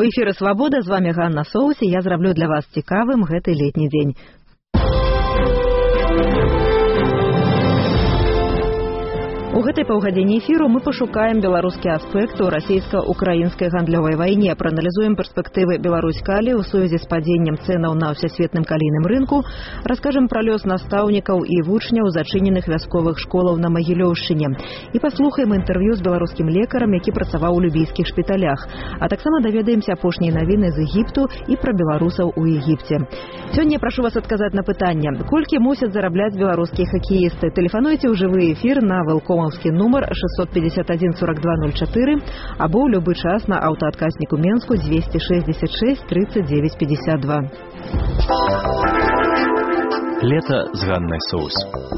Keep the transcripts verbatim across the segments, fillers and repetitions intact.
У эфіры «Свабода», з вами Ганна Соус, і я зраблю для вас цікавым гэты летні дзень. У гэтай паўгадзіне эфіру мы пашукаем беларускі аспект у расійска-украінскай гандлёвай вайне, прааналізуем перспектывы Беларусь-Калі ў сувязі з падзеннем цэнаў на ўсесветным калійным рынку, раскажам пра лёс настаўнікаў і вучняў зачыненых вясковых школаў на Магілёўшчыне і паслухаем інтэрв'ю з беларускім лекарам, які працаваў у любійскіх шпіталях, а таксама даведаемся апошнія навіны з Егіпту і пра беларусаў у Егіпце. Сёння я прашу вас адказаць на пытанне, колькі мусяць зарабляць беларускія хакеісты. Тэлефануйце ў жывы эфір на Велком нумар шестьсот пятьдесят один сорок два ноль четыре або ў любы час на аўтаадказніку Менску двести шестьдесят шесть тридцать девять пятьдесят два. Лето з Ганнай Соус.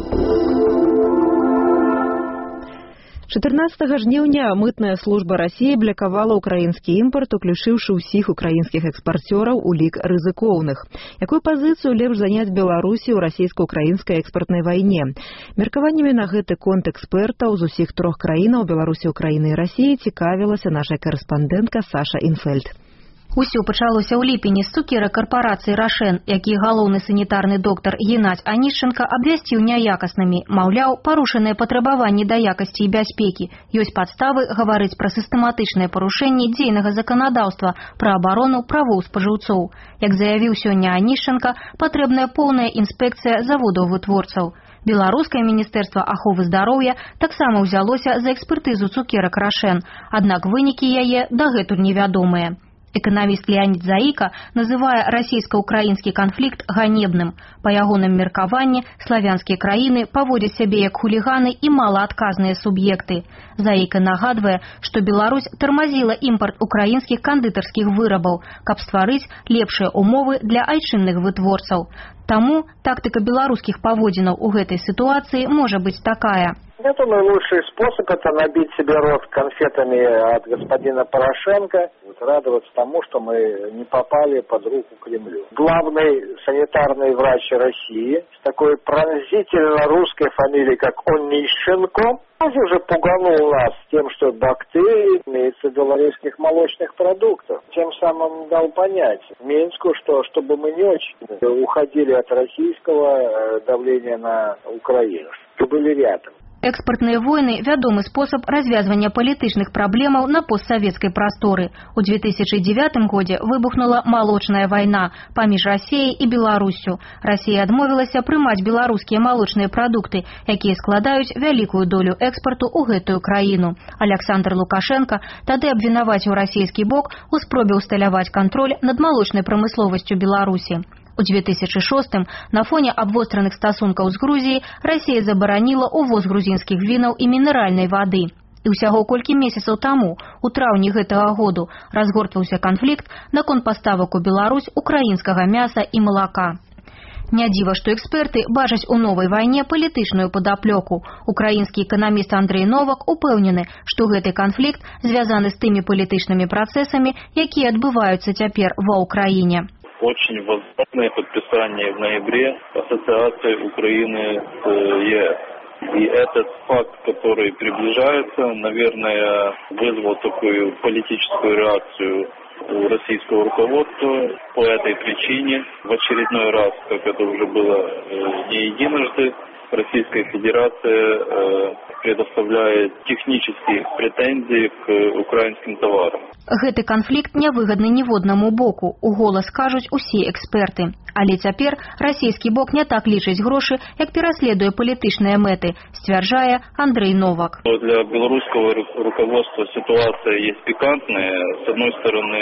чатырнаццатага жніўня мытная служба Расіі блакавала ўкраінскі імпарт, уключыўшы ўсіх украінскіх экспарцёраў у лік рызыкоўных. Якую пазіцыю лепш заняць Беларусі ў расійска-украінскай экспартнай вайне? Меркаваннямі на гэты конт экспертаў з усіх трох краінаў Беларусі, Украіны і Расіі цікавілася наша карэспандэнтка Саша Інфельд. Усё пачалося ў ліпені з цукера карпорацыі «Рашен», які галоўны санітарны доктар Геннадзь Анішченка абвясціў няякаснымі. Маўляў, парушаныя патрабаванні да якасці і бяспекі. Ёсць падставы гаварыць пра сістэматычнае парушэнне дзейнага заканадаўства пра абарону правоў спажыўцоў. Як заявіў сёння Анішченка, патрэбная поўная інспекцыя заводаў-вытворцаў. Беларускае міністэрства аховы здароўя таксама ўзялося за экспертызу цукерак «Рашен», аднак вынікі яе дагэтуль невядомыя. Эканаміст Леонид Заіка называе расійска-украінскі канфлікт ганебным. Па ягоным меркаванні, славянскія краіны паводзяць сябе як хуліганы і малаадказныя суб'екты. Заіка нагадвае, што Беларусь тармазіла імпарт украінскіх кандытарскіх вырабаў, каб стварыць лепшыя умовы для айчынных вытворцаў. Таму тактыка беларускіх паводзінаў у гэтай сітуацыі можа быць такая. Я думаю, лучший способ — это набить себе рот конфетами от господина Порошенко, радоваться тому, что мы не попали под руку Кремлю. Главный санитарный врач России с такой пронзительно русской фамилией, как Онищенко, уже пуганул нас тем, что бактерии имеются в белорусских молочных продуктах. Тем самым дал понять Минску, что чтобы мы не очень уходили от российского давления на Украину, что были рядом. Экспартныя войны – вядомы спосаб развязвання палітычных праблемаў на постсавецкай прасторы. У две тысячи девятым годзе выбухнула малочная вайна паміж Расіяй і Беларуссю. Расія адмовілася прымаць беларускія малочныя прадукты, якія складаюць вялікую долю экспарту ў гэтую краіну. Александр Лукашенко тады абвінаваціў расійскі бок у спробе ўсталяваць кантроль над малочнай прамысловасцю Беларусі. У две тысячи шостым на фоне абвостраных стасункаў з Грузіяй Расія забараніла увоз грузінскіх вінаў і мінеральнай вады. І ўсяго колькі месяцаў таму, у траўні гэтага году, разгортваўся канфлікт наконт паставак у Беларусь украінскага мяса і малака. Не дзіва, што эксперты бачаць у новай вайне палітычную падаплёку. Украінскі эканаміст Андрей Новак упэўнены, што гэты канфлікт звязаны з тымі палітычнымі працэсамі, якія адбываюцца цяпер ва ўкраіне. Очень возможное подписание в ноябре ассоциации Украины с ЕС. И этот факт, который приближается, наверное, вызвал такую политическую реакцию у российского руководства. По этой причине в очередной раз, как это уже было не единожды, Российская Федерация предоставляет технические претензии к украинским товарам. Гэты канфлікт нявыгадны ніводнаму боку, у голас кажуць усе эксперты. Але цяпер расійскі бок не так лічыць грошы, як пераследуе палітычныя мэты, сцвярджае Андрей Новак. Для белорусского руководства ситуация есть пикантная. С одной стороны,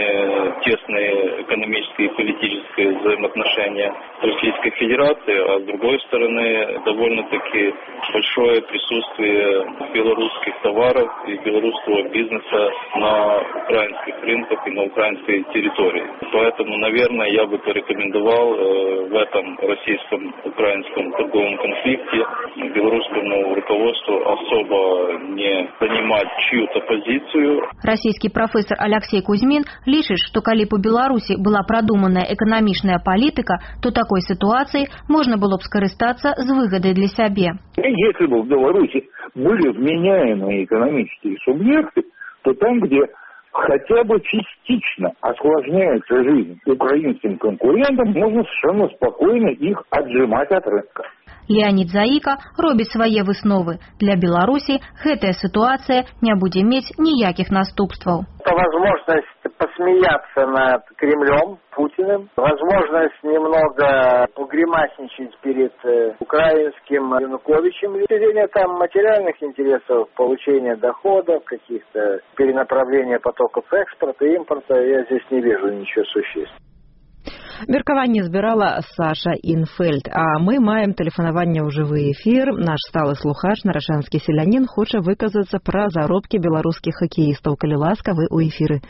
тесные экономические и политические взаимоотношения с Российской Федерацией, а с другой стороны, довольно-таки большое присутствие белорусских товаров и белорусского бизнеса на украинских рынках и на украинской территории. Поэтому, наверное, я бы порекомендовал в этом российско-украинском торговом конфликте белорусскому руководству особо не занимать чью-то позицию. Российский профессор Алексей Кузьмин лічыць, што калі б у Беларусі была прадуманая эканамічная палітыка, то такой ситуацией можно было бы скористаться с выгодой для себя. Если бы в Беларуси были вменяемые экономические субъекты, то там, где хотя бы частично осложняется жизнь украинским конкурентам, можно совершенно спокойно их отжимать от рынка. Леонид Заика робіць свае высновы. Для Беларусі гэтая ситуация не будзе мець ніякіх наступстваў. Это возможность посмеяться над Кремлем, Путиным, возможность немного погремасничать перед э, украинским Януковичем. Ведение там материальных интересов, получения доходов, каких-то перенаправления потоков экспорта и импорта, я здесь не вижу ничего существенного. Меркаванне збірала Саша Інфельд, а мы маем тэлефанаванне ў жывы эфір. Наш сталы слухач, нарашанскі селянін, хоча выказацца пра заробкі беларускіх хакеістаў. Калі ласка, вы ў эфіры.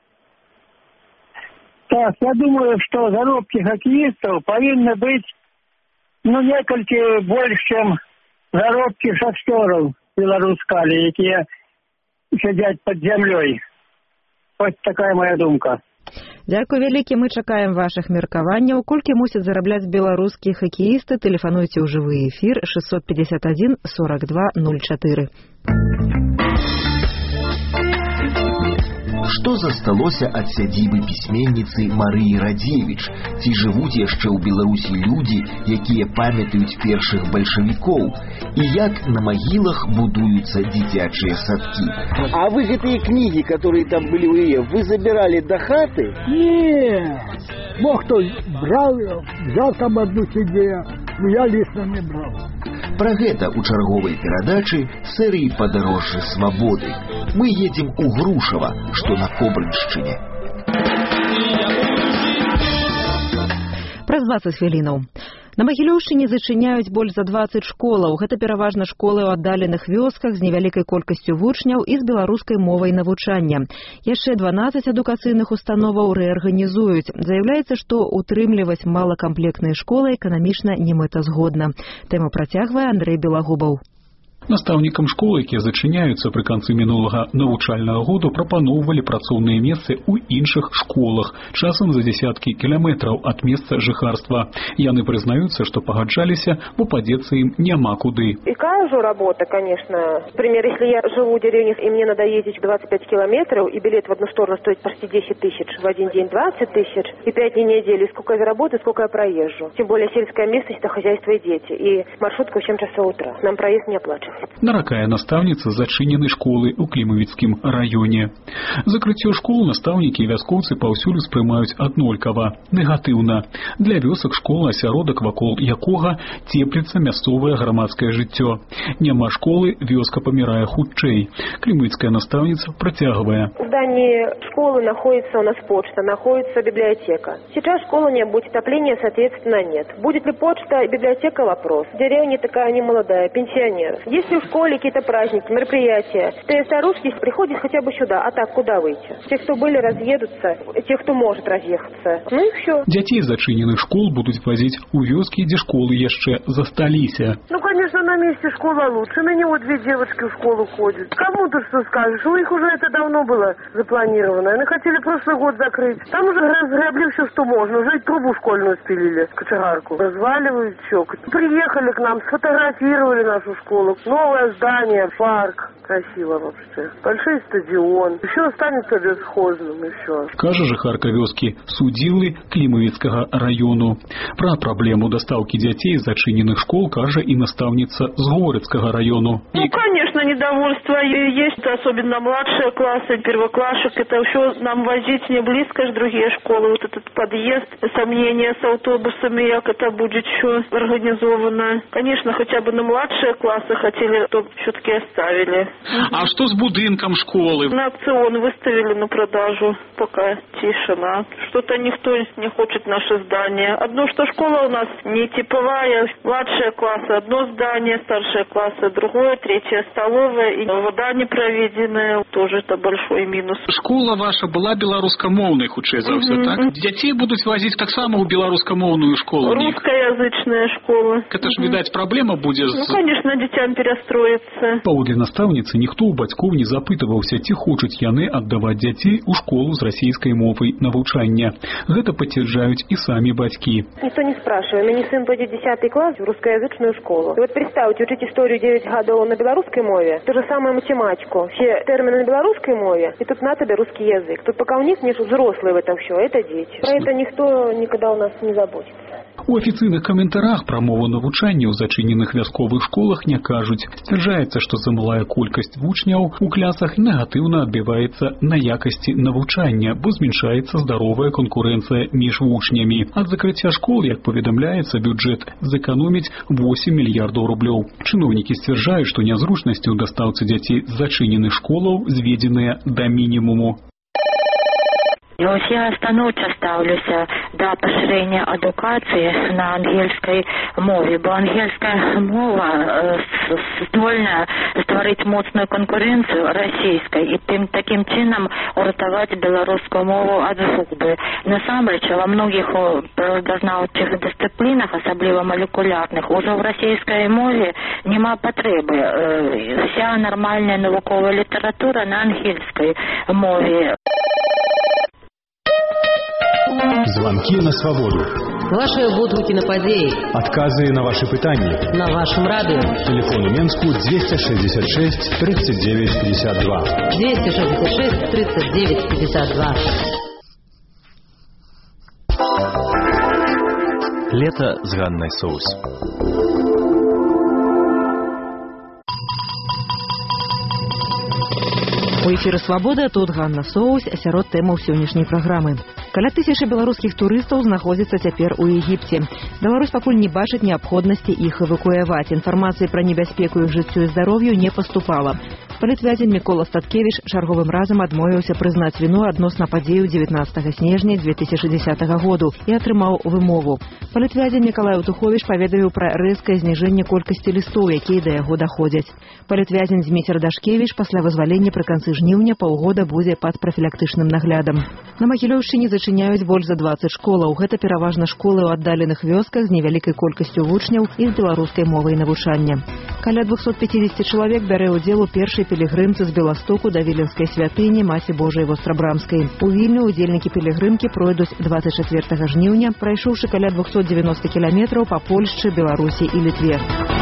Так, я думаю, что заробки хоккеистов повинны быть, ну, некалькі больше, чем заробки шахтеров белорусскали, которые сидят под землей. Вот такая моя думка. Дзякуй вялікі, мы чакаем вашых меркаванняў. Колькі мусяць зарабляць беларускія хакеісты, тэлефануйце ў жывы эфір шестьсот пятьдесят один сорок два ноль четыре. Што засталося ад сядзібы пісьменніцы Марыі Радзевіч? Ці жывуць яшчэ ў Беларусі людзі, якія памятаюць першых бальшавікоў? І як на магілах будуюцца дзіцячыя садкі? А вы гэтыя кнігі, которые там были у яе, вы забирали до хаты? Не, мог кто брал, взял там одну себе, но я лично не брал. Пра гэта ў чарговай перадачы серыі «Падарожжы свабоды». Мы едзем у Грушава, што на Кобрыншчыне. Праз дваццаць хвілінаў. На Магілёўшчыне зачыняюць больш за дваццаць школаў. Гэта пераважна школы ў аддаленых вёсках з невялікай колькасцю вучняў і з беларускай мовай навучання. Яшчэ дванаццаць адукацыйных установаў рэарганізуюць. Заяўляецца, што утрымліваць малакамплектныя школы эканамічна немэтазгодна. Тэму працягвае Андрэй Белагубаў. Настаўнікам школ, якія зачыняюцца пры канцы мінулага навучальнага году, прапаноўвалі працоўныя месцы ў іншых школах, часам за дзесяткі кіламетраў ад месца жыхарства. Яны прызнаюцца, што пагаджаліся, бо падзецца ім няма куды. Какая же работа, конечно. Например, если я живу в деревне и мне надо ездить двадцать пять километров, и билет в одну сторону стоит почти десять тысяч, в один день двадцать тысяч, и пять дней недели, сколько я заработаю, сколько я проезжу. Тем более сельская местность, это хозяйство и дети. И маршрутка в семь часов утра. Нам проезд не оплачивается. Наракае настаўніца зачыненай школы ў Клімавіцкім раёне. Закрыццё школ настаўнікі і вяскоўцы паўсюль успрымаюць аднолькава, негатыўна. Для вёсак школа асяродак, вакол якога цепліцца мясцовае грамадскае жыццё. Няма школы, вёска памірае хутчэй. Клімавіцкая настаўніца працягвае. В здании школы находится у нас почта, находится библиотека. Сейчас школа не будет, отопления, соответственно, нет. Будет ли почта и библиотека — вопрос. Деревня такая не молодая, пенсионер. Если в школе какие-то праздники, мероприятия, то старушки приходят хотя бы сюда, а так куда выйти? Те, кто были, разъедутся, те, кто может разъехаться. Ну и все. Дзяцей зачыненых школ будуць вазіць у вёскі, дзе школы яшчэ засталіся. Ну, конечно, на месте школа лучше. На него две девочки в школу ходят. Кому ты что скажешь? У них уже это давно было запланировано. Они хотели прошлый год закрыть. Там уже разгребли все, что можно. Уже и трубу школьную спилили, кочегарку. Разваливают все. Приехали к нам, сфотографировали нашу школу. Новое здание, парк. Красиво вообще. Большой стадион. Все останется бесхозным, и все. Кажа жыхарка вёскі Судзілы Клімавіцкага раёну. Пра праблему дастаўкі дзяцей з зачыненых школ кажа і настаўніца з Горыцкага раёну. Ну, конечно, недовольство есть, особенно младшие классы, первоклашек. Это все нам возить не близко, же другие школы. Вот этот подъезд, сомнения с автобусами, как это будет еще организовано. Конечно, хотя бы на младшие классы хотели, то все-таки оставили. А что с будинком школы? На аукцион выставили на продажу, пока тишина. Что-то никто не хочет наше здание. Одно, что школа у нас не типовая, младшие классы одно здание, старшие классы другое, третья столовая, и вода не проведенная, тоже это большой минус. Школа ваша была белорусскомовной, хутчэй за ўсё, так? Дзяцей будуць вазіць таксама ў беларускамоўную школу? Русскоязычная школа. Это ж, видать, праблема будзе з... Ну, конечно, дзіцям перастроиться. Паводле настаўніцы, ніхто ў бацькоў не запытываўся, ці хочуць яны аддаваць дзяцей у школу з расійскай мовай навучання. Гэта пацвярджаюць і самі бацькі. Никто не спрашивает. У меня сын пойдет в десятый класс в русскоязычную школу. И вот представьте, учить историю девять годов на белорусской мове, мове. То же самое математику. Все термины на белорусской мове, и тут на тебе русский язык. Тут пока у них не взрослые в это все, это дети. Про это никто никогда у нас не заботится. У афіцыйных каментарах пра мову навучання ў зачыненых вясковых школах не кажуць. Сцвярджаецца, што замалая колькасць вучняў у класах негатыўна адбіваецца на якасці навучання, бо зменшаецца здаровая канкурэнцыя між вучнямі. Ад закрыцця школ, як паведамляецца, бюджэт зэканоміць восемь мільярдаў рублёў. Чыноўнікі сцвярджаюць, што нязручнасці ў дастаўцы дзяцей з зачыненых школаў зведзеныя да мінімуму. Ось я станоўча стаўлюся да пашырэння адукацыі на ангельскай мове, бо ангельская мова э, здольна стварыць моцную канкурэнцыю расійскай і тым такім чынам уратаваць беларускую мову ад згубы. Насамрэч, ва многіх прыродазнаўчых дысцыплінах, асабліва малекулярных, ужо ў расійскай мове няма патрэбы. Э, вся нармальная навуковая літаратура на ангельскай мове. Звонки на свободу. Ваши водгукі на падзеі. Отказы на ваши пытанні. На вашем радио. Телефон у Менску двести шестьдесят шесть тридцать девять пятьдесят два. двести шестьдесят шесть тридцать девять пятьдесят два. Лето с Ганной Соус. У эфіры «Свабода», тут Ганна Соус, сярод тэмаў сённяшняй праграмы. Каля тысячы беларускіх турыстаў знаходзіцца цяпер у Егіпце. Беларусь пакуль не бачыць неабходнасці іх эвакуяваць. Інфармацыі пра небяспеку іх жыццю і здароўю не паступала. Палітвязень Мікола Статкевіч чарговым разам адмовіўся прызнаць віну адносна падзею дзевятнаццатага снежня две тысячи десятого году і атрымаў вымову. Палітвязень Мікалай Утуховіч паведаміў пра рэзкае зніжэнне колькасці лістоў, якія да яго даходзяць. Палітвязень Дзміцер Дашкевіч пасля вызвалення пры канцы жніўня паўгода будзе пад прафілактычным наглядам. На Магілёўшчыне зачыняюць больш за двадцать школаў. Гэта пераважна школы ў аддаленых вёсках з невялікай колькасцю вучняў і з беларускай мовай навучання. Каля двухсот пятидесяти чалавек бярэ ўдзел у першай пілігрымцы з Беластоку да Віленскай святыні Маці Божай Вострабрамскай. У Вільню удзельнікі пілігрымкі пройдуць двадцать четвёртага жніўня, прайшоўшы каля двухсот девяноста кіламетраў па Польшчы, Беларусі і Літве.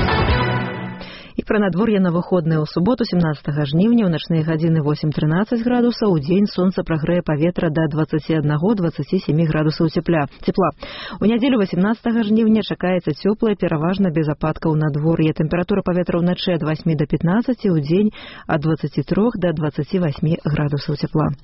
І пра надвор'е на выходныя ў суботу семнадцатага жніўня ў начныя гадзіны восемь трынаццаць градусаў, у дзень сонца прагрэе паветра да двадцаці аднаго - двадцаці сямі градусаў цепля. цепла. У нядзелю восемнадцатага жніўня чакаецца цёплае, пераважна без ападкаў надвор'е. Тэмпература паветра ўначы ад восьмі да пятнаццаці, у дзень ад двадцаці трох да двадцаці васьмі градусаў цепла.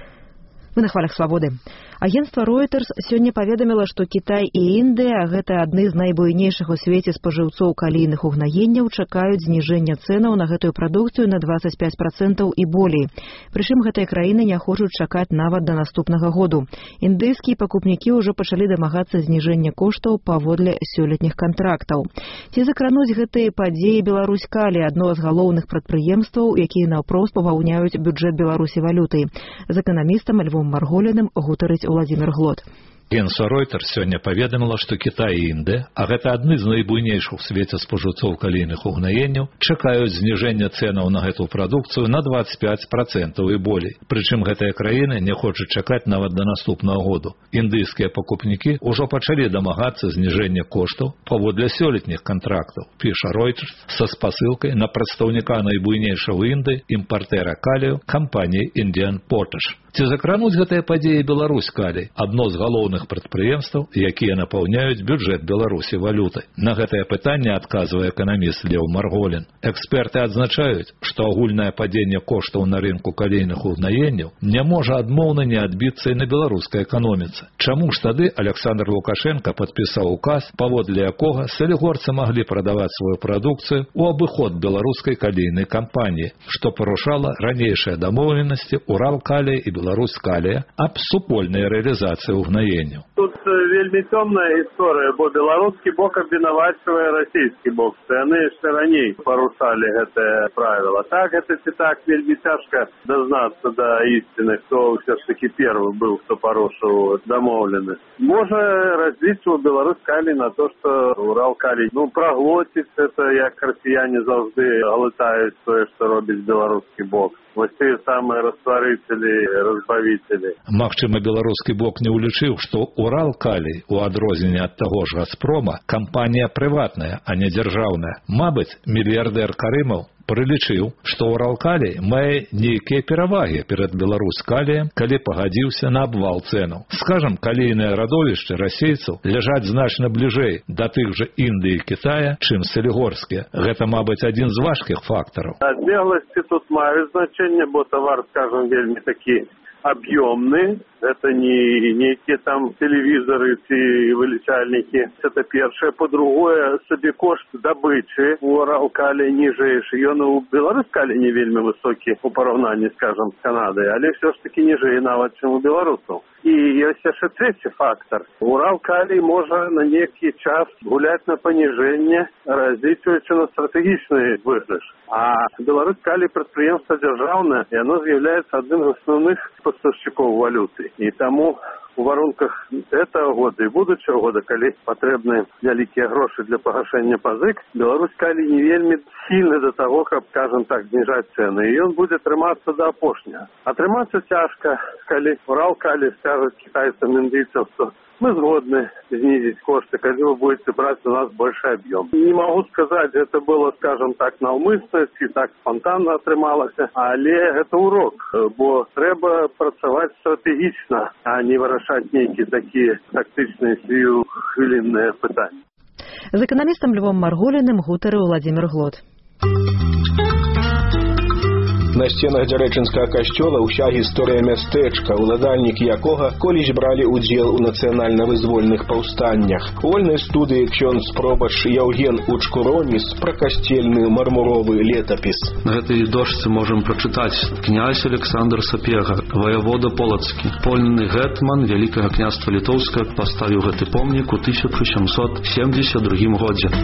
Мы на хвалях свабоды. Агентства Reuters сёння паведаміла, што Кітай і Індыя, а гэта адны з найбуйнейшых у свеце спажыўцоў калійных угнаенняў, чакаюць зніжэння цэнаў на гэтую прадукцыю на двадцать пять процентов і болей. Прычым гэтыя краіны не хочуць чакаць нават да наступнага году. Індыйскія пакупнікі ўжо пачалі дамагацца зніжэння коштаў паводле сёлетніх кантрактаў. Ці закрануць гэтыя падзеі Беларусь-Калі, адно з галоўных прадпрыемстваў, якія наўпрост паваўняюць бюджэт Беларусі валютай. З эканамістам Львом Марголіным гутарыць Владимир Глот. Агентство Reuters сёння паведаміла, што Кітай і Індыя, а гэта адны з найбуйнейшых у свеце спажыўцоў калійных угнаенняў, чакаюць зніжэння цэнаў на гэту прадукцыю на двадцать пять процентов і болей. Прычым гэтыя краіны не хочуць чакаць нават да наступнага году. Індыйскія пакупнікі ўжо пачалі дамагацца зніжэння коштаў паводле сёлетніх кантрактаў, піша Reuters са спасылкай на прадстаўніка найбуйнейшага ў Індыі імпартэра калію кампаніі Indian Potash. Ці закрануць гэтыя падзеі Беларусь-Калі, адно з галоўных прадпрыемстваў, якія напаўняюць бюджэт Беларусі валютай? На гэтае пытанне адказвае эканаміст Леў Марголін. Эксперты адзначаюць, што агульнае падзенне коштаў на рынку калійных угнаенняў не можа адмоўна не адбіцца і на беларускай эканоміцы. Чаму ж тады Александр Лукашенко падпісаў указ, паводле якога салігорцы маглі прадаваць сваю прадукцыю ў абыход беларускай калійнай кампаніі, што парушала ранейшыя дамоўленасці Уралкалія і Беларусь-Калія аб супольнай рэалізацыі угнаенняў. Тут вельмі цёмная гісторыя, бо беларускі бок абвінавачвае расійскі бок. Яны яшчэ раней парушалі гэтае правіла. Так, гэта ці так вельмі цяжка дазнацца да ісціны, хто ўсё ж такі першы быў, хто парушыў дамоўленасць. Можа разлічваў Беларусь-Калій на то, што Урал-Калій ну, праглоціць, это як расіяне заўжды глытаюць тое, што робіць беларускі бок. Вось тыя самыя растварыцелі, разбавіцелі. Магчыма, беларускі бок не ўлічыў, што што Уралкалій, у адрозненне ад таго ж Газпрома, кампанія прыватная, а не дзяржаўная. Мабыць, мільярдэр Карымаў прылічыў, што Уралкалій мае нейкія перавагі перад Беларускаліем, калі пагадзіўся на абвал цэнаў. Скажам, калійныя радовішчы расейцаў ляжаць значна бліжэй да тых жа Індыі і Кітая, чым салігорскія. Гэта, мабыць, адзін з важкіх фактараў. Адлегласці тут маюць значэнне, бо тавар, скажам, вельмі такі объемный, это не некие там телевизоры и вылечальники, это первое. По-другое, собекошт добычи у Уралкалия нижейший, и он у Белорускалия не вельми высокий по поравнанию, скажем, с Канадой, але все-таки ниже нават, чем у белорусов. И есть еще третий фактор. Уралкалий может на некий час гулять на понижение, рассчитывается на стратегичный выигрыш. А Белорускалий предприемство державное, и оно является одним из основных поставщиков валюты. И тому у варунках этого года и будущего года, коли потребны великие гроши для погашения позык, Белорускалий не вельми сильно до того, как, скажем так, снижать цены. И он будет триматься до опошня. А триматься тяжко, коли Уралкалий скажет китайцам, индийцам, что мы сгодны снизить кошты, когда вы будете брать у нас больший объем. Не могу сказать, это было, скажем так, навмисно, и так спонтанно отрималось, але это урок, бо треба працювати стратегічно, а не вирішати які такі тактичні хвилинні питання. З економістом Львом Марголіним гутарив Владимир Глот. На сценах Дзярэчынскага касцёла ўся гісторыя мястэчка, уладальнікі якога колісь бралі ўдзел у нацыянальна-вызвольных паўстаннях. У вольнай студыі ксёндз пробач Яўген Учкуроніс пра касцельны мармуровы летапіс. На гэтай дошцы можам прачытаць: князь Александр Сапега, ваявода полацкі, польны гетман Вялікага княства Літоўскага, паставіў гэты помнік у тысяча сямьсот семьдесят другім годзе.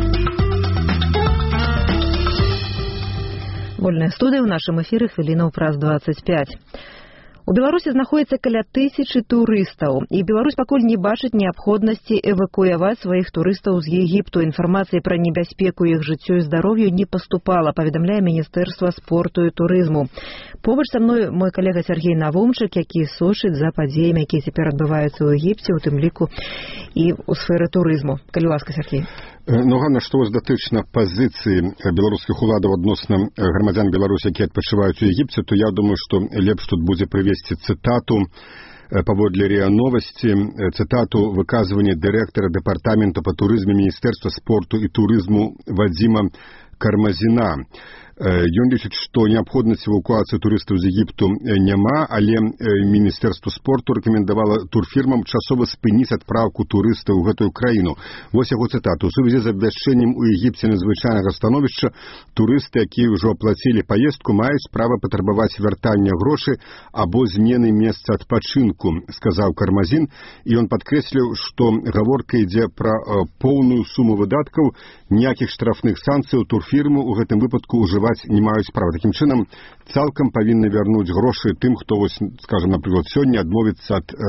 Вольная студыя ў нашым эфіры хвілінаў праз двадцать пять. У Беларусі знаходзіцца каля тысячы турыстаў, і Беларусь пакуль не бачыць неабходнасці эвакуяваць сваіх турыстаў з Егіпту. Інфармацыі пра небяспеку іх жыццю і здароўю не паступала, паведамляе Міністэрства спорту і турызму. Побач са мной мой калега Сергей Навумчык, які сочыць за падзеямі, якія цяпер адбываюцца ў Егіпце, у тым ліку і ў сферы турызму. Калі ласка, Сергей. Ну, Ганна, што вось датычна пазіцыі беларускіх уладаў адносна грамадзян Беларусі, якія адпачываюць у Егіпце, то я думаю, што лепш тут будзе прывесці цытату паводле РИА Новости, цытату выказвання дырэктара дэпартамента па турызме Міністэрства спорту і турызму Вадзіма Кармазіна. Ён лічыць, што неабходнасць эвакуацыі турыстаў з Егіпту няма, але Міністэрства спорту рэкамендавала турфірмам часова спыніць адпраўку турыстаў у гэтую краіну. Вось яго цытата. У сувязі з абвяшчэннем у Егіпце надзвычайнага становішча турысты, якія ўжо аплацілі паездку, маюць права патрабаваць вяртання грошай або змены месца адпачынку, сказаў Кармазін, і ён падкрэсліў, што гаворка ідзе пра поўную суму выдаткаў, ніякіх штрафных санкцыяў турфірмы ў гэтым выпадку ўжываць не маюць права. Такім чынам, цалкам павінны вярнуць грошы тым, хто, вось, скажам, напрыклад, сёння адмовіцца ад э,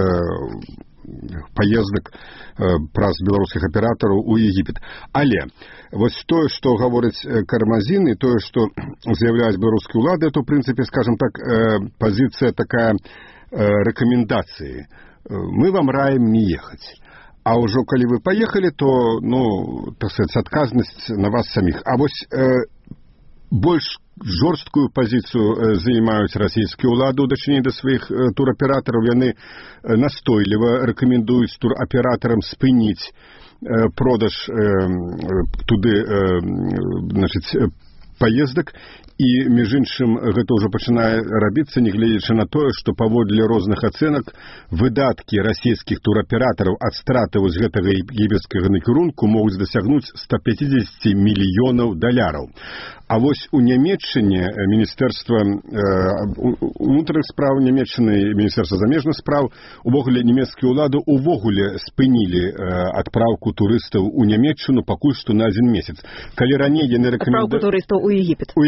паездак э, праз беларускіх аператараў у Егіпет. Але вось тое, што гаворыць Кармазін, і тое, што з'яўляюць беларускія ўлады, то, ў прынцыпе, скажам так, э, пазіцыя такая э, рэкамендацыі. Мы вам раім не ехаць. А ўжо калі вы паехалі, то, ну, так сказаць, адказнасць на вас саміх. А вось э, больш жорсткую пазіцыю займаюць расійскія ўлады ў дачыненні да сваіх тураператараў. Яны настойліва рэкамендуюць тураператарам спыніць продаж туды, значыць, паездак. І, між іншым, гэта ўжо пачынае рабіцца, нягледзячы на тое, што паводле розных ацэнак выдаткі расійскіх тураператараў ад страты вось гэтага егіпецкага накірунку могуць дасягнуць сто пятьдесят мільёнаў даляраў. А вось у Нямецчыне Міністэрства унутраных спраў Нямецчыны, Міністэрства замежных спраў, увогуле нямецкія ўлады увогуле спынілі адпраўку турыстаў у Нямецчыну пакуль што на адзін месяц. Калі раней яны рэкамендавалі... Адпраўку турыстаў у Егіпет. У Егіпет,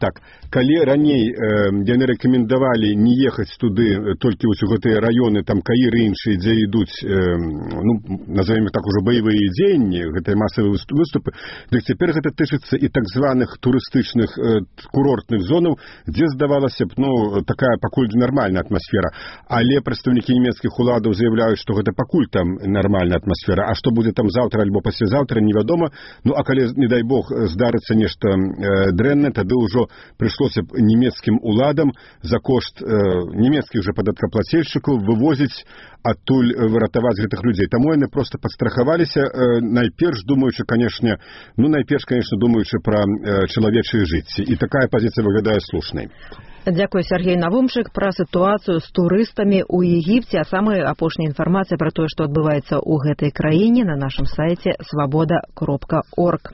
так, калі раней э, яны рэкамендавалі не ехаць туды толькі вось у гэтыя раёны, там Каір і іншыя, дзе ідуць, э, ну, назовем так ужо баявыя дзеянні, гэтыя масавыя выступы, дык цяпер гэта тычыцца і так званых турыстычных э, курортных зонаў, дзе, здавалася б, ну, такая пакуль нармальная атмасфера. Але прадстаўнікі нямецкіх уладаў заяўляюць, што гэта пакуль там нармальная атмасфера, а што будзе там заўтра альбо паслязаўтра, невядома. Ну, а калі, не дай Бог, здарыцца нешта э, дрэннае, тады ўжо прыйшлося б нямецкім уладам за кошт э, нямецкіх жа падаткаплацельшчыкаў вывозіць адтуль, выратаваць гэтых людзей. Таму яны проста падстрахаваліся, э, найперш думаючы, канешне, ну, найперш, канешне, думаючы пра э, чалавечыя жыцці. І такая пазіцыя выглядае слушнай. Дзякуй, Сергей Навумчык, пра сітуацыю з турыстамі ў Егіпце, а самая апошняя інфармацыя пра тое, што адбываецца ў гэтай краіне, на нашым сайце свабода кропка орг.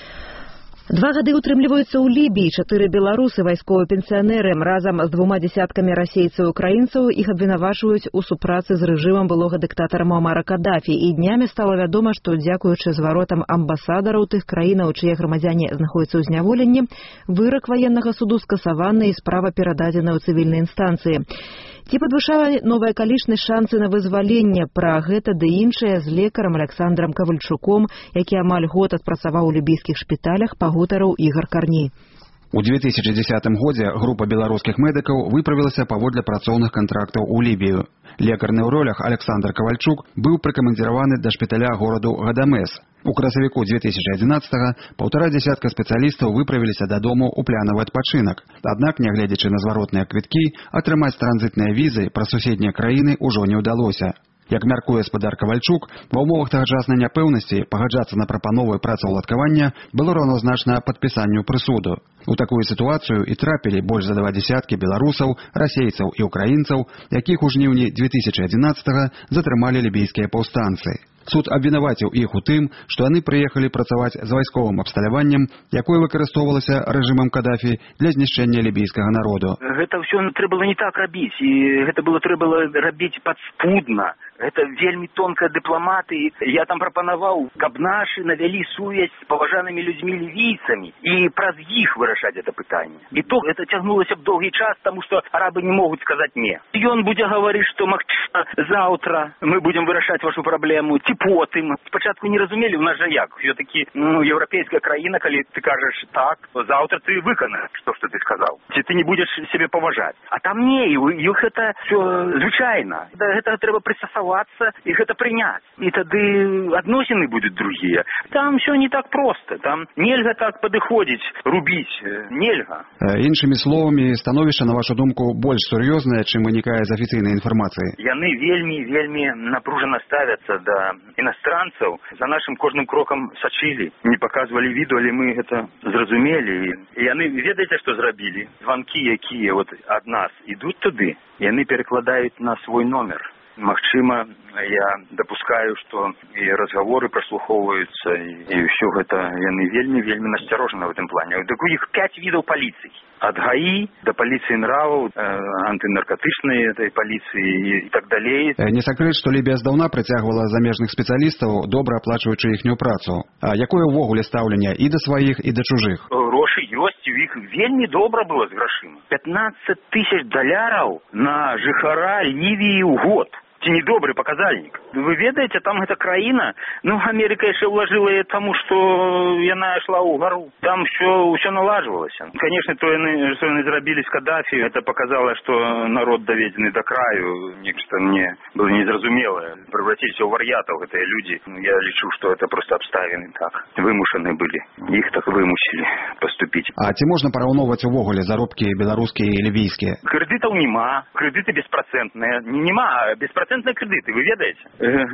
Два гады утрымліваюцца ў Лібіі. Чатыры беларусы, вайсковыя пенсіянеры, разам з двума дзесяткамі расейцаў і украінцаў іх абвінавачваюць у супрацы з рэжымам былога дыктатара Муамара Кадафі. І днямі стала вядома, што дзякуючы зваротам амбасадараў тых краінаў, чые грамадзяне знаходзяцца ў зняволенні, вырак ваеннага суду скасаваны і справа перададзена ў цывільнай інстанцыі. Ці падвышала новая акалічнасць шансы на вызваленне? Пра гэта ды іншае з лекарам Александрам Кавальчуком, які амаль год адпрацаваў у лібійскіх шпіталях, пагутарыў Ігар Карней. У две тысячи десятым годзе група беларускіх медыкаў выправілася паводле працоўных кантрактаў у Лібію. Лекар-неўролог Александр Кавальчук быў прыкамандзіраваны да шпіталя гораду Гадамес. У красавіку две тысячи адзінаццатага паўтара дзясятка спецыялістаў выправіліся дадому ў плянавы адпачынак. Аднак, нягледзячы на зваротныя квіткі, атрымаць транзітныя візы праз суседнія краіны ўжо не ўдалося. Як мяркуе спадар Кавальчук, ва ўмовах тагачаснай няпэўнасці пагаджацца на прапановы працаўладкавання было раўназначна падпісанню прысуду. У такую сітуацыю і трапілі больш за два дзесяткі беларусаў, расейцаў і украінцаў, якіх у жніўні две тысячи адзінаццатага затрымалі лібійскія паўстанцы. Суд абвінаваціў іх у тым, што яны прыехалі працаваць з вайсковым абсталяваннем, якое выкарыстоўвалася рэжымам Кадафі для знішчэння лібійскага народу. Гэта ўсё трэба было не так рабіць, і гэта было трэба было рабіць падспудна. Гэта вельмі тонкая дыпламатыя. Я там прапанаваў, каб нашы навялі сувязь з паважанымі людзьмі-лівійцамі і праз іх вырашаць гэта пытанне. І то гэта цягнулася б доўгі час, таму што арабы не могуць сказаць не. Ён будзе гаварыць, што магчыма заўтра мы будзем вырашаць вашу праблему, ці потым. Спачатку не разумелі, у нас жа як. Все-таки, ну, еўрапейская краіна, калі ты кажаш так, то заўтра ты выканаеш то, што ты сказаў. Ці ты не будзеш сябе паважаць. А там не, іх гэта все звычайна. Да гэтага трэба прыстасаваць і гэта прыняць. І тады адносіны будуць другія. Там все не так проста. Там нельга так падыходзіць, рубіць. Нельга. Іншымі словамі, становішча, на вашу думку, больш сур'ёзнае, чым вынікае з афіцыйнай інфармацыі. Яны вельмі, вельмі напружана ставяцца да іностранцаў. За нашым кожным крокам сачылі. Не паказвалі віду, але мы гэта зразумелі. І яны, ведаеце, што зрабілі? Званкі, якія вот ад нас ідуць туды, яны перакладаюць на свой номер. Магчыма, я дапускаю, што і разгаворы праслухоўваюцца, і ўсё гэта яны вельмі-вельмі насцярожаны ў гэтым плане. Так у іх пяць відаў паліцыі. Ад ГАІ да паліцыі нраваў, антынаркатычнай этой паліцыі і так далей. Не сакрэт, што Лібія здаўна прыцягвала замежных спецыялістаў, добра аплачваючы іхнюю працу. А якое ўвогуле стаўленне і да сваіх, і да чужых? Грошы ёсць, у іх вельмі добра было з грашыма. пятнадцать тысяч даляраў на жыхара Лівіі ў год. Ці не добры паказальнік. Вы ведаеце, там гэта краіна, ну, Амерыка яшчэ ўлажыла яе таму, што яна ішла ў гару. Там ўсё, ўсё налажвалася. Канешне, то яны, што яны зрабілі з Кадафі, гэта паказала, што народ даведзены да краю. Нешта мне было незразумелае. Превратиліся ў вар'ятаў гэтыя людзі. Я лічу, што гэта проста абставіны так. Вымушаны былі. Іх так вымусілі паступіць. А ці можна параўноўваць увогуле заробкі беларускія і лівійскія? Крэдытаў нема. Крэдыты беспрацэнтныя. Нема, беспрацэнтныя. Крэдыты, вы ведаеце?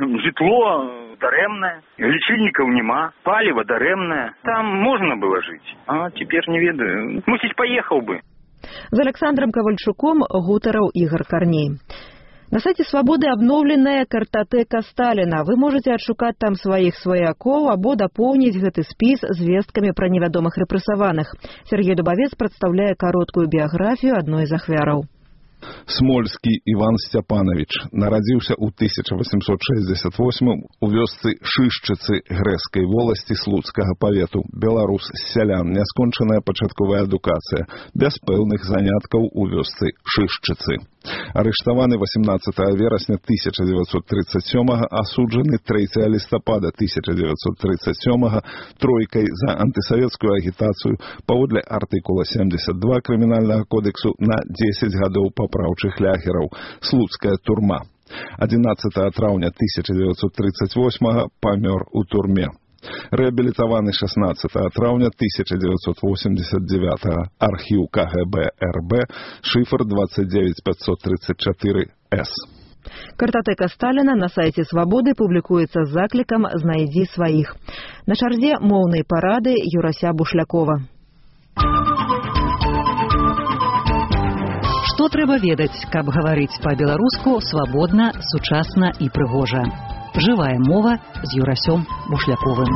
Жытло дарэмнае, лічыльнікаў няма, паліва дарэмнае. Там можна было жыць. А цяпер не ведаю. Мусіць, паехаў бы. З Александром Кавальчуком гутараў Ігар Карней. На сайте «Свободы» обновленная картатэка Сталіна. Вы можете адшукаць там сваіх сваякоў або дапоўніць гэты спіс звесткамі пра невядомых рэпрэсаваных. Сергей Дубавец прадстаўляе кароткую біяграфію адной з ахвяраў. Смольскі Іван Сцяпанович нарадзіўся ў тысяча восемьсот шестьдесят восьмым у вёсцы Шышчыцы Грэскай воласці Слуцкага павету. Беларус з сялян, няскончаная пачатковая адукацыя, без пэўных заняткаў у вёсцы Шышчыцы. Арыштаваны восемнадцатага верасня тысяча девятьсот тридцать сёмага, асуджаны трэцяга лістапада тысяча девятьсот тридцать сёмага тройкай за антысавецкую агітацыю паводле артыкула семьдесят два крымінальнага кодексу на дзесяць гадоў папраўчых ляхераў. Слуцкая турма. адзінаццатага траўня тысяча девятьсот тридцать восьмага памёр у турме. Рэабілітаваны шаснаццатага траўня тысяча девятьсот восемьдесят девятага. Архіў КГБ РБ, шифр двадцать девять пятьсот тридцать четыре эс. Картатэка Сталіна на сайце Свабоды публікуецца з заклікам «Знайдзі сваіх». На чарзе моўнай парады Юрася Бушлякова. Што трэба ведаць, каб гаварыць па-беларуску свабодна, сучасна і прыгожа. Жывая мова з Юрасём Бушляковым.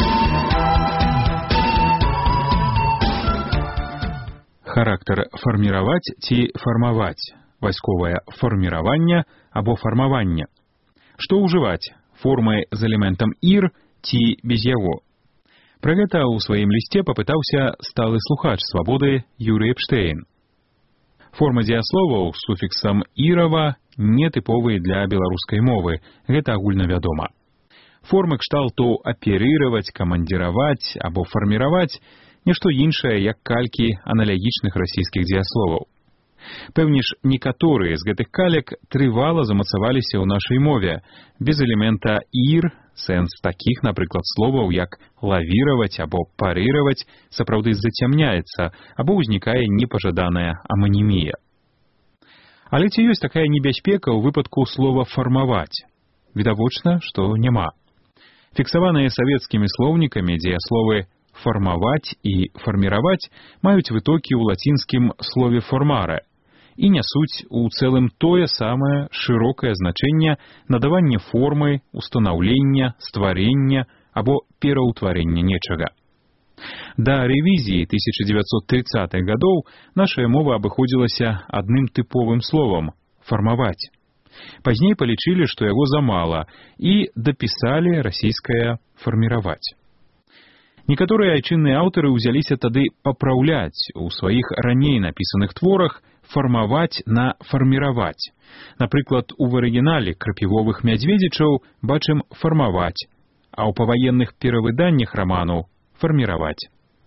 Характар фарміраваць ці фармаваць. Вайсковае фарміраванне або фармаванне. Што ўжываць? Формы з элементам «ір» ці без яго? Пра гэта ў сваім лісце папытаўся сталы слухач Свабоды Юрый Эпштейн. Форма дзеясловаў з суфіксам «ірава» нетыповыя для беларускай мовы. Гэта агульнавядома. Формы кшталту аперыраваць, камандзіраваць або фарміраваць нешто іншае, як калькі аналагічных расійскіх дзеясловаў. Пэўніш, некаторыя з гэтых калек трывала замацаваліся ў нашай мове. Без элемента «ір» сэнс такіх, напрыклад, словаў, як лавіраваць або парыраваць, сапраўды зацямняецца або ўзнікае непажаданая аманімія. Але ці ёсць такая небяспека ў выпадку слова «фармаваць»? Відавочна, што няма. Фіксаваныя савецкімі слоўнікамі дзеясловы «фармаваць» і «фарміраваць» маюць вытокі ў лацінскім слове «формаре» і нясуць у цэлым тое самае шырокае значэнне надавання формы, устанаўлення, стварення або пераўтварення нечага. Да рэвізіі тысяча девятьсот тридцатых гадоў нашая мова абыходзілася адным тыповым словам – «фармаваць». Пазней палічылі, што яго замала, і дапісалі расійскае «фарміраваць». Некаторыя айчынныя аўтары ўзяліся тады папраўляць у сваіх раней напісаных творах фармаваць на фарміраваць. Напрыклад, у арыгінале крапівовых мядзведзічаў бачым фармаваць, а ў паваенных перавыданнях раману фарміраваць.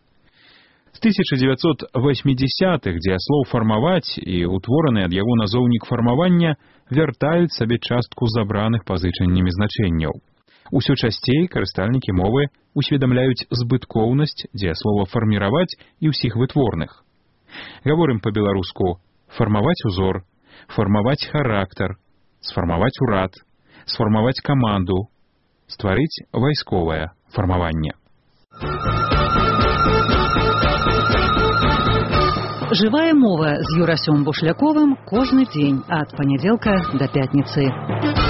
З тысяча девятьсот восьмидесятых дзеяслоў фармаваць і ўтвораны ад яго назоўнік фармавання вяртаюць сабе частку забраных пазычаннямі значэнняў. Усё часцей карыстальнікі мовы усведамляюць збыткоўнасць дзеяслова фарміраваць і ўсіх вытворных. Гаворым па-беларуску фармаваць узор, фармаваць характар, сфармаваць урад, сфармаваць каманду, стварыць вайсковае фармаванне. Жывая мова з Юрасём Бушляковым кожны дзень ад панядзелка да пятніцы.